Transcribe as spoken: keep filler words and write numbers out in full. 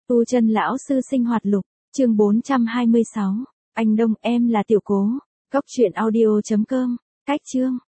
Tu chân lão sư sinh hoạt lục, chương bốn trăm hai mươi sáu. Anh Đông, em là Tiểu Cố. Cốc truyện audio chấm com. Cách chương.